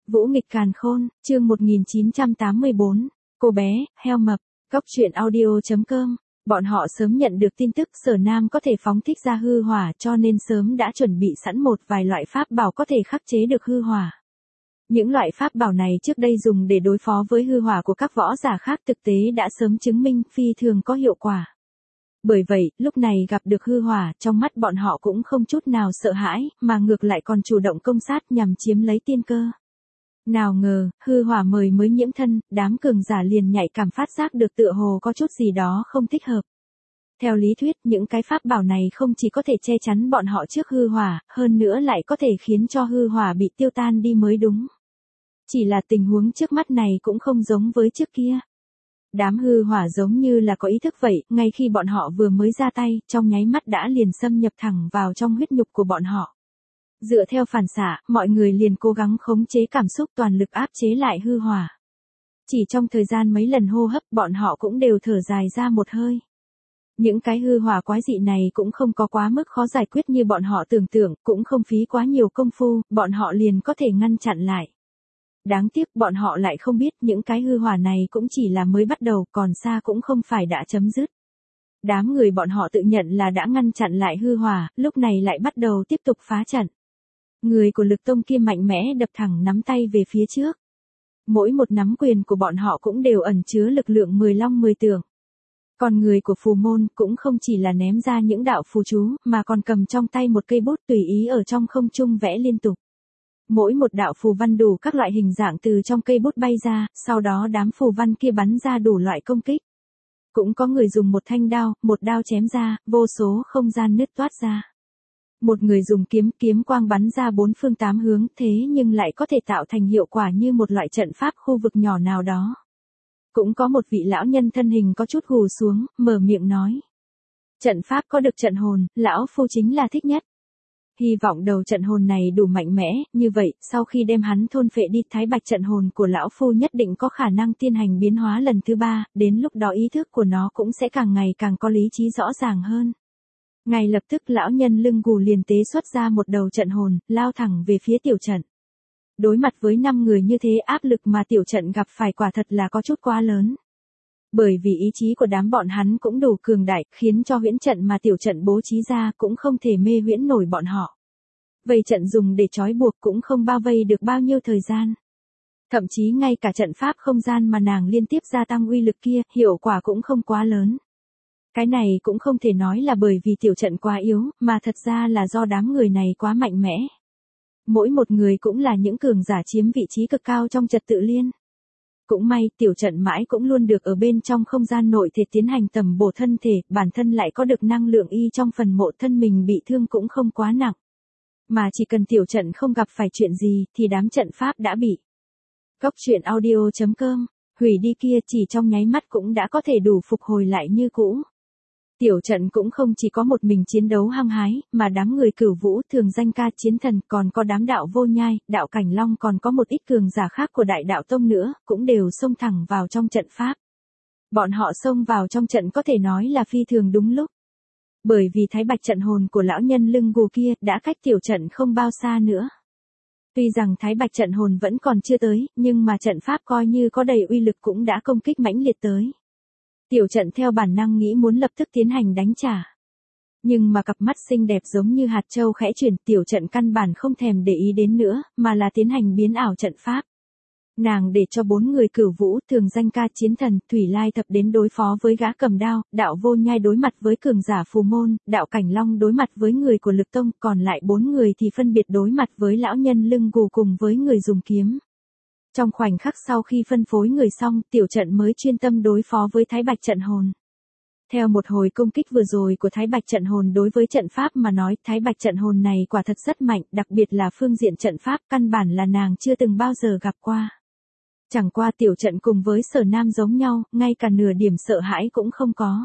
Vũ nghịch càn khôn, chương 1984, cô bé, heo mập, góc truyện audio.com. Bọn họ sớm nhận được tin tức Sở Nam có thể phóng thích ra hư hỏa cho nên sớm đã chuẩn bị sẵn một vài loại pháp bảo có thể khắc chế được hư hỏa. Những loại pháp bảo này trước đây dùng để đối phó với hư hỏa của các võ giả khác thực tế đã sớm chứng minh phi thường có hiệu quả. Bởi vậy, lúc này gặp được hư hỏa, trong mắt bọn họ cũng không chút nào sợ hãi, mà ngược lại còn chủ động công sát nhằm chiếm lấy tiên cơ. Nào ngờ, hư hỏa mới nhiễm thân, đám cường giả liền nhạy cảm phát giác được tựa hồ có chút gì đó không thích hợp. Theo lý thuyết, những cái pháp bảo này không chỉ có thể che chắn bọn họ trước hư hỏa, hơn nữa lại có thể khiến cho hư hỏa bị tiêu tan đi mới đúng. Chỉ là tình huống trước mắt này cũng không giống với trước kia. Đám hư hỏa giống như là có ý thức vậy, ngay khi bọn họ vừa mới ra tay, trong nháy mắt đã liền xâm nhập thẳng vào trong huyết nhục của bọn họ. Dựa theo phản xạ, mọi người liền cố gắng khống chế cảm xúc toàn lực áp chế lại hư hỏa. Chỉ trong thời gian mấy lần hô hấp, bọn họ cũng đều thở dài ra một hơi. Những cái hư hỏa quái dị này cũng không có quá mức khó giải quyết như bọn họ tưởng tượng, cũng không phí quá nhiều công phu, bọn họ liền có thể ngăn chặn lại. Đáng tiếc bọn họ lại không biết những cái hư hỏa này cũng chỉ là mới bắt đầu, còn xa cũng không phải đã chấm dứt. Đám người bọn họ tự nhận là đã ngăn chặn lại hư hỏa, lúc này lại bắt đầu tiếp tục phá trận. Người của Lực Tông kia mạnh mẽ đập thẳng nắm tay về phía trước. Mỗi một nắm quyền của bọn họ cũng đều ẩn chứa lực lượng 10 long 10 tượng. Còn người của Phù Môn cũng không chỉ là ném ra những đạo phù chú, mà còn cầm trong tay một cây bút tùy ý ở trong không trung vẽ liên tục. Mỗi một đạo phù văn đủ các loại hình dạng từ trong cây bút bay ra, sau đó đám phù văn kia bắn ra đủ loại công kích. Cũng có người dùng một thanh đao, một đao chém ra, vô số không gian nứt toát ra. Một người dùng kiếm quang bắn ra bốn phương tám hướng, thế nhưng lại có thể tạo thành hiệu quả như một loại trận pháp khu vực nhỏ nào đó. Cũng có một vị lão nhân thân hình có chút gù xuống, mở miệng nói. Trận pháp có được trận hồn, lão phu chính là thích nhất. Hy vọng đầu trận hồn này đủ mạnh mẽ, như vậy, sau khi đem hắn thôn phệ đi, thái bạch trận hồn của lão phu nhất định có khả năng tiến hành biến hóa lần thứ 3, đến lúc đó ý thức của nó cũng sẽ càng ngày càng có lý trí rõ ràng hơn. Ngay lập tức lão nhân lưng gù liền tế xuất ra một đầu trận hồn, lao thẳng về phía tiểu trận. Đối mặt với 5 người như thế, áp lực mà tiểu trận gặp phải quả thật là có chút quá lớn. Bởi vì ý chí của đám bọn hắn cũng đủ cường đại, khiến cho huyễn trận mà tiểu trận bố trí ra cũng không thể mê huyễn nổi bọn họ. Vây trận dùng để trói buộc cũng không bao vây được bao nhiêu thời gian. Thậm chí ngay cả trận pháp không gian mà nàng liên tiếp gia tăng uy lực kia, hiệu quả cũng không quá lớn. Cái này cũng không thể nói là bởi vì tiểu trận quá yếu, mà thật ra là do đám người này quá mạnh mẽ. Mỗi một người cũng là những cường giả chiếm vị trí cực cao trong trật tự liên. Cũng may, tiểu trận mãi cũng luôn được ở bên trong không gian nội thể tiến hành tầm bổ thân thể, bản thân lại có được năng lượng y trong phần mộ thân mình bị thương cũng không quá nặng. Mà chỉ cần tiểu trận không gặp phải chuyện gì, thì đám trận pháp đã bị. Góc truyện audio.com, hủy đi kia chỉ trong nháy mắt cũng đã có thể đủ phục hồi lại như cũ. Tiểu trận cũng không chỉ có một mình chiến đấu hăng hái, mà đám người Cửu Vũ thường danh ca chiến thần, còn có đám đạo Vô Nhai, đạo Cảnh Long, còn có một ít cường giả khác của Đại Đạo Tông nữa, cũng đều xông thẳng vào trong trận pháp. Bọn họ xông vào trong trận có thể nói là phi thường đúng lúc. Bởi vì thái bạch trận hồn của lão nhân lưng gù kia đã cách tiểu trận không bao xa nữa. Tuy rằng thái bạch trận hồn vẫn còn chưa tới, nhưng mà trận pháp coi như có đầy uy lực cũng đã công kích mãnh liệt tới. Tiểu trận theo bản năng nghĩ muốn lập tức tiến hành đánh trả. Nhưng mà cặp mắt xinh đẹp giống như hạt châu khẽ chuyển, tiểu trận căn bản không thèm để ý đến nữa, mà là tiến hành biến ảo trận pháp. Nàng để cho 4 người Cửu Vũ thường danh ca chiến thần, Thủy Lai Thập đến đối phó với gã cầm đao, đạo Vô Nhai đối mặt với cường giả Phù Môn, đạo Cảnh Long đối mặt với người của Lực Tông, còn lại 4 người thì phân biệt đối mặt với lão nhân lưng gù cùng với người dùng kiếm. Trong khoảnh khắc sau khi phân phối người xong, tiểu trận mới chuyên tâm đối phó với thái bạch trận hồn. Theo một hồi công kích vừa rồi của thái bạch trận hồn đối với trận pháp mà nói, thái bạch trận hồn này quả thật rất mạnh, đặc biệt là phương diện trận pháp căn bản là nàng chưa từng bao giờ gặp qua. Chẳng qua tiểu trận cùng với Sở Nam giống nhau, ngay cả nửa điểm sợ hãi cũng không có.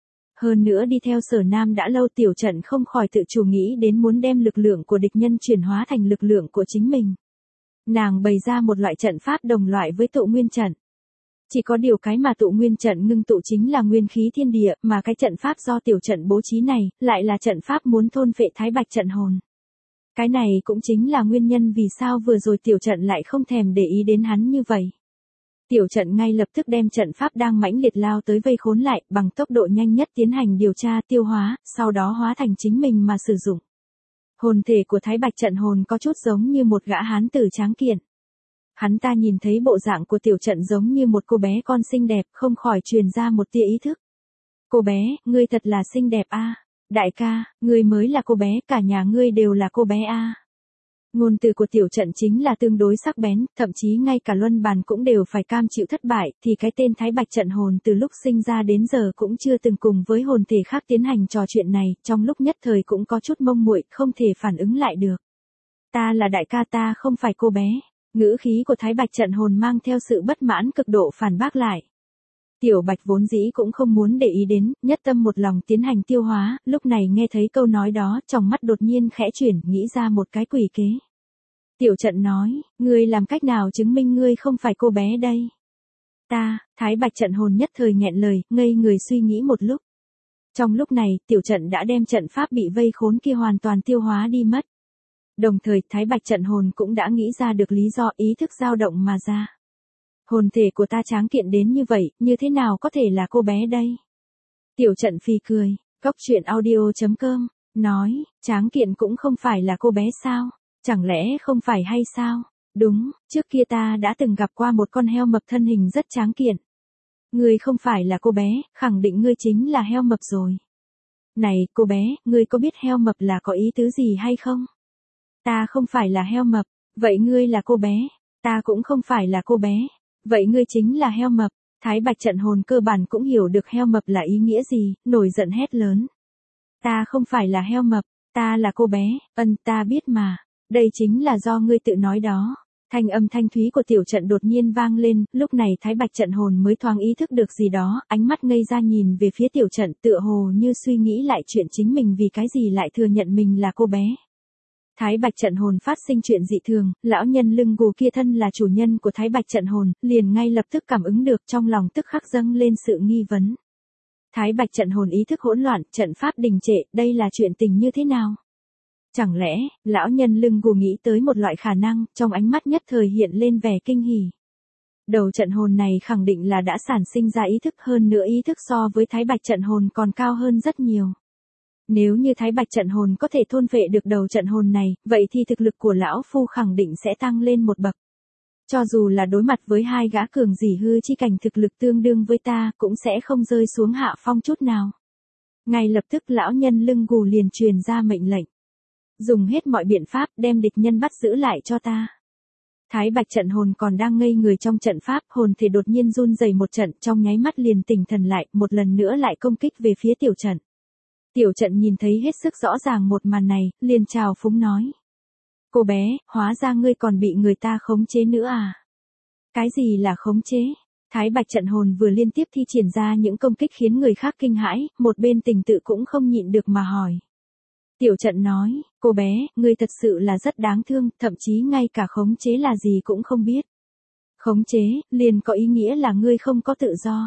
Hơn nữa đi theo Sở Nam đã lâu, tiểu trận không khỏi tự chủ nghĩ đến muốn đem lực lượng của địch nhân chuyển hóa thành lực lượng của chính mình. Nàng bày ra một loại trận pháp đồng loại với tụ nguyên trận. Chỉ có điều cái mà tụ nguyên trận ngưng tụ chính là nguyên khí thiên địa, mà cái trận pháp do tiểu trận bố trí này, lại là trận pháp muốn thôn phệ thái bạch trận hồn. Cái này cũng chính là nguyên nhân vì sao vừa rồi tiểu trận lại không thèm để ý đến hắn như vậy. Tiểu trận ngay lập tức đem trận pháp đang mãnh liệt lao tới vây khốn lại, bằng tốc độ nhanh nhất tiến hành điều tra tiêu hóa, sau đó hóa thành chính mình mà sử dụng. Hồn thể của Thái Bạch trận hồn có chút giống như một gã hán tử tráng kiện. Hắn ta nhìn thấy bộ dạng của tiểu trận giống như một cô bé con xinh đẹp, không khỏi truyền ra một tia ý thức. Cô bé, ngươi thật là xinh đẹp a. Đại ca, ngươi mới là cô bé, cả nhà ngươi đều là cô bé a. Ngôn từ của tiểu trận chính là tương đối sắc bén, thậm chí ngay cả luân bàn cũng đều phải cam chịu thất bại, thì cái tên Thái Bạch trận hồn từ lúc sinh ra đến giờ cũng chưa từng cùng với hồn thể khác tiến hành trò chuyện này, trong lúc nhất thời cũng có chút mông muội, không thể phản ứng lại được. Ta là đại ca, ta không phải cô bé. Ngữ khí của Thái Bạch trận hồn mang theo sự bất mãn cực độ phản bác lại. Tiểu Bạch vốn dĩ cũng không muốn để ý đến, nhất tâm một lòng tiến hành tiêu hóa, lúc này nghe thấy câu nói đó, trong mắt đột nhiên khẽ chuyển, nghĩ ra một cái quỷ kế. Tiểu trận nói, ngươi làm cách nào chứng minh ngươi không phải cô bé đây? Thái Bạch trận hồn nhất thời nghẹn lời, ngây người suy nghĩ một lúc. Trong lúc này, tiểu trận đã đem trận pháp bị vây khốn kia hoàn toàn tiêu hóa đi mất. Đồng thời, Thái Bạch trận hồn cũng đã nghĩ ra được lý do ý thức dao động mà ra. Hồn thể của ta tráng kiện đến như vậy, như thế nào có thể là cô bé đây? Tiểu trận phì cười, coctruyện.audio.com, nói, tráng kiện cũng không phải là cô bé sao? Chẳng lẽ không phải hay sao? Đúng, trước kia ta đã từng gặp qua một con heo mập thân hình rất tráng kiện. Ngươi không phải là cô bé, khẳng định ngươi chính là heo mập rồi. Này, cô bé, ngươi có biết heo mập là có ý tứ gì hay không? Ta không phải là heo mập, vậy ngươi là cô bé. Ta cũng không phải là cô bé, vậy ngươi chính là heo mập. Thái Bạch trận hồn cơ bản cũng hiểu được heo mập là ý nghĩa gì, nổi giận hét lớn. Ta không phải là heo mập, ta là cô bé, ta biết mà, đây chính là do ngươi tự nói đó. Thanh âm thanh thúy của tiểu trận đột nhiên vang lên, lúc này Thái Bạch trận hồn mới thoáng ý thức được gì đó, ánh mắt ngây ra nhìn về phía tiểu trận tựa hồ như suy nghĩ lại chuyện chính mình vì cái gì lại thừa nhận mình là cô bé. Thái Bạch trận hồn phát sinh chuyện dị thường, lão nhân lưng gù kia thân là chủ nhân của Thái Bạch trận hồn, liền ngay lập tức cảm ứng được trong lòng tức khắc dâng lên sự nghi vấn. Thái Bạch trận hồn ý thức hỗn loạn, trận pháp đình trệ, đây là chuyện tình như thế nào? Chẳng lẽ, lão nhân lưng gù nghĩ tới một loại khả năng, trong ánh mắt nhất thời hiện lên vẻ kinh hỉ. Đầu trận hồn này khẳng định là đã sản sinh ra ý thức, hơn nữa ý thức so với Thái Bạch trận hồn còn cao hơn rất nhiều. Nếu như Thái Bạch trận hồn có thể thôn phệ được đầu trận hồn này, vậy thì thực lực của lão phu khẳng định sẽ tăng lên một bậc. Cho dù là đối mặt với hai gã cường dỉ hư chi cảnh thực lực tương đương với ta, cũng sẽ không rơi xuống hạ phong chút nào. Ngay lập tức lão nhân lưng gù liền truyền ra mệnh lệnh. Dùng hết mọi biện pháp đem địch nhân bắt giữ lại cho ta. Thái Bạch trận hồn còn đang ngây người trong trận pháp, hồn thể đột nhiên run rẩy một trận, trong nháy mắt liền tỉnh thần lại, một lần nữa lại công kích về phía tiểu trận. Tiểu trận nhìn thấy hết sức rõ ràng một màn này, liền chào phúng nói. Cô bé, hóa ra ngươi còn bị người ta khống chế nữa à? Cái gì là khống chế? Thái Bạch trận hồn vừa liên tiếp thi triển ra những công kích khiến người khác kinh hãi, một bên tình tự cũng không nhịn được mà hỏi. Tiểu trận nói, cô bé, ngươi thật sự là rất đáng thương, thậm chí ngay cả khống chế là gì cũng không biết. Khống chế, liền có ý nghĩa là ngươi không có tự do.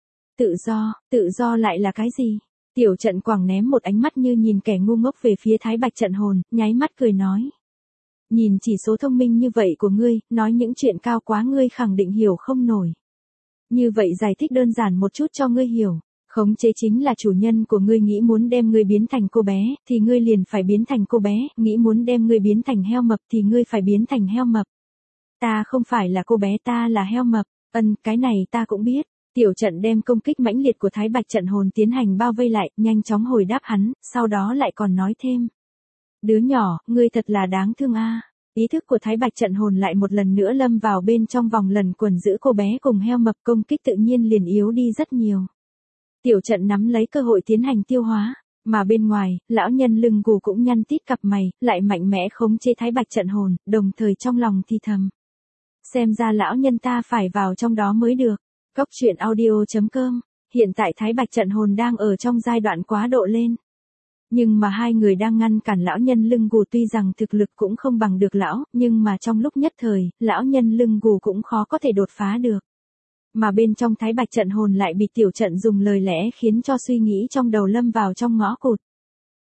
Tự do lại là cái gì? Tiểu trận quẳng ném một ánh mắt như nhìn kẻ ngu ngốc về phía Thái Bạch trận hồn, nháy mắt cười nói. Nhìn chỉ số thông minh như vậy của ngươi, nói những chuyện cao quá ngươi khẳng định hiểu không nổi. Như vậy giải thích đơn giản một chút cho ngươi hiểu. Khống chế chính là chủ nhân của ngươi nghĩ muốn đem ngươi biến thành cô bé, thì ngươi liền phải biến thành cô bé, nghĩ muốn đem ngươi biến thành heo mập thì ngươi phải biến thành heo mập. Ta không phải là cô bé, ta là heo mập. Cái này ta cũng biết. Tiểu trận đem công kích mãnh liệt của Thái Bạch trận hồn tiến hành bao vây lại, nhanh chóng hồi đáp hắn, sau đó lại còn nói thêm. Đứa nhỏ, ngươi thật là đáng thương a. Ý thức của Thái Bạch trận hồn lại một lần nữa lâm vào bên trong vòng lần quần giữ cô bé cùng heo mập, công kích tự nhiên liền yếu đi rất nhiều. Tiểu trận nắm lấy cơ hội tiến hành tiêu hóa, mà bên ngoài, lão nhân lưng gù cũng nhăn tít cặp mày, lại mạnh mẽ khống chế Thái Bạch trận hồn, đồng thời trong lòng thì thầm. Xem ra lão nhân ta phải vào trong đó mới được. Coctruyện.audio.com, hiện tại Thái Bạch trận hồn đang ở trong giai đoạn quá độ lên. Nhưng mà hai người đang ngăn cản lão nhân lưng gù, tuy rằng thực lực cũng không bằng được lão, nhưng mà trong lúc nhất thời, lão nhân lưng gù cũng khó có thể đột phá được. Mà bên trong Thái Bạch trận hồn lại bị tiểu trận dùng lời lẽ khiến cho suy nghĩ trong đầu lâm vào trong ngõ cụt.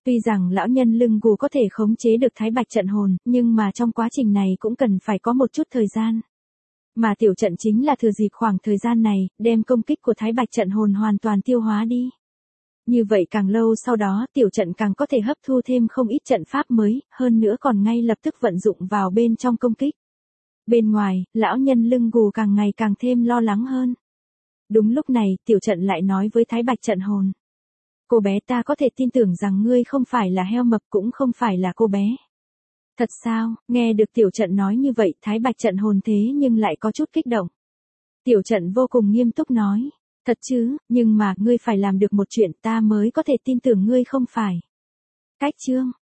Tuy rằng lão nhân lưng gù có thể khống chế được Thái Bạch trận hồn, nhưng mà trong quá trình này cũng cần phải có một chút thời gian. Mà tiểu trận chính là thừa dịp khoảng thời gian này, đem công kích của Thái Bạch trận hồn hoàn toàn tiêu hóa đi. Như vậy càng lâu sau đó tiểu trận càng có thể hấp thu thêm không ít trận pháp mới, hơn nữa còn ngay lập tức vận dụng vào bên trong công kích. Bên ngoài, lão nhân lưng gù càng ngày càng thêm lo lắng hơn. Đúng lúc này, tiểu trận lại nói với Thái Bạch trận hồn. Cô bé, ta có thể tin tưởng rằng ngươi không phải là heo mập cũng không phải là cô bé. Thật sao? Nghe được tiểu trận nói như vậy, Thái Bạch trận hồn thế nhưng lại có chút kích động. Tiểu trận vô cùng nghiêm túc nói. Thật chứ, nhưng mà ngươi phải làm được một chuyện ta mới có thể tin tưởng ngươi không phải. Cách chương